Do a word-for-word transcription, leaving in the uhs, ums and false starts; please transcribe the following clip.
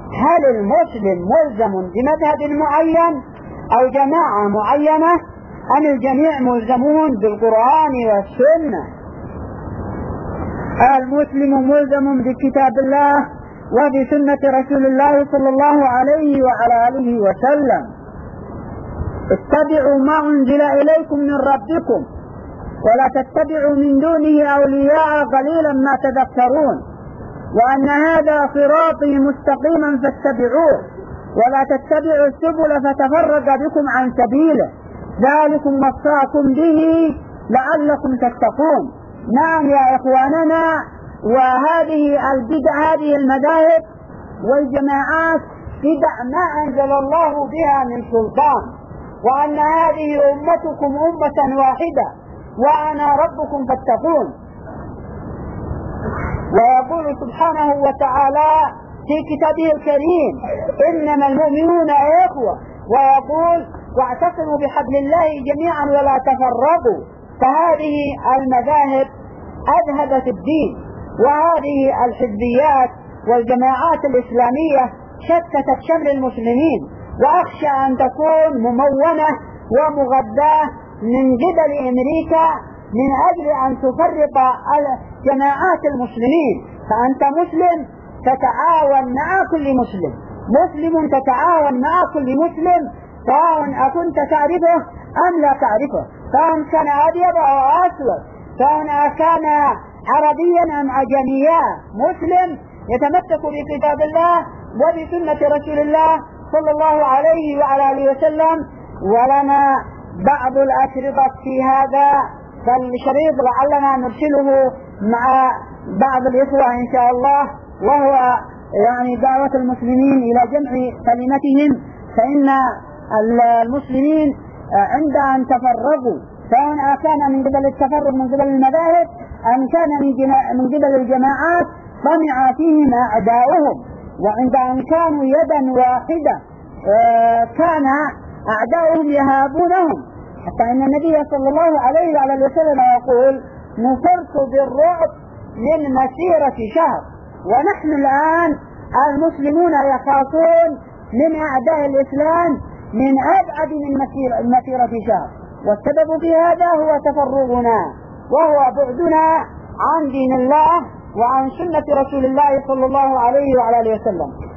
هل المسلم ملزم بمذهب معين أو جماعة معينة أم الجميع ملزمون بالقرآن والسنة؟ المسلم ملزم بكتاب الله وبسنة رسول الله صلى الله عليه وعلى آله وسلم. اتبعوا ما أنزل إليكم من ربكم ولا تتبعوا من دونه أولياء قليلا ما تذكرون، وأن هذا صراطي مستقيما فاتبعوه ولا تتبعوا السبل فتفرق بكم عن سبيله، ذلكم وصاكم به لعلكم تتقون. نعم يا إخواننا، وهذه البدع هذه المذاهب والجماعات بدع ما أنزل الله بها من سلطان، وأن هذه أمتكم أمة واحدة وأنا ربكم فاتقون. ويقول سبحانه وتعالى في كتابه الكريم إنما المؤمنون إخوة، ويقول واعتصموا بحبل الله جميعا ولا تفرقوا. فهذه المذاهب أذهبت الدين، وهذه الحزبيات والجماعات الإسلامية شتتت شمل المسلمين، وأخشى أن تكون ممونة ومغذاة من قبل أمريكا من أجل أن تفرق جماعات المسلمين. فأنت مسلم تتعاون مع كل مسلم، مسلم تتعاون مع كل مسلم، سواء أكنت تعرفه أم لا تعرفه، سواء كان أبيض أو أسود، سواء كان عربيا أم عجميا، مسلم يتمسك بكتاب الله وبسنة رسول الله صلى الله عليه وعلى آله وسلم. ولنا بعض الأشرطة في هذا، فالشريط لعلنا نرسله مع بعض الإخوة إن شاء الله، وهو يعني دعوة المسلمين إلى جمع كلمتهم. فإن المسلمين عند أن تفرقوا، سواء كان من قبل التفرق من قبل المذاهب أم كان من قبل الجماعات، طمع فيهم أعداؤهم، وعند أن كانوا يدا واحدة كان أعداؤهم يهابونهم، حتى أن النبي صلى الله عليه وعلى وسلم يقول نصرت بالرعب من مسيرة شهر. ونحن الآن المسلمون يخافون من أعداء الإسلام من أبعد من مسيرة شهر، والسبب في هذا هو تفرغنا وهو بعدنا عن دين الله وعن سنة رسول الله صلى الله عليه وعلى آله وسلم.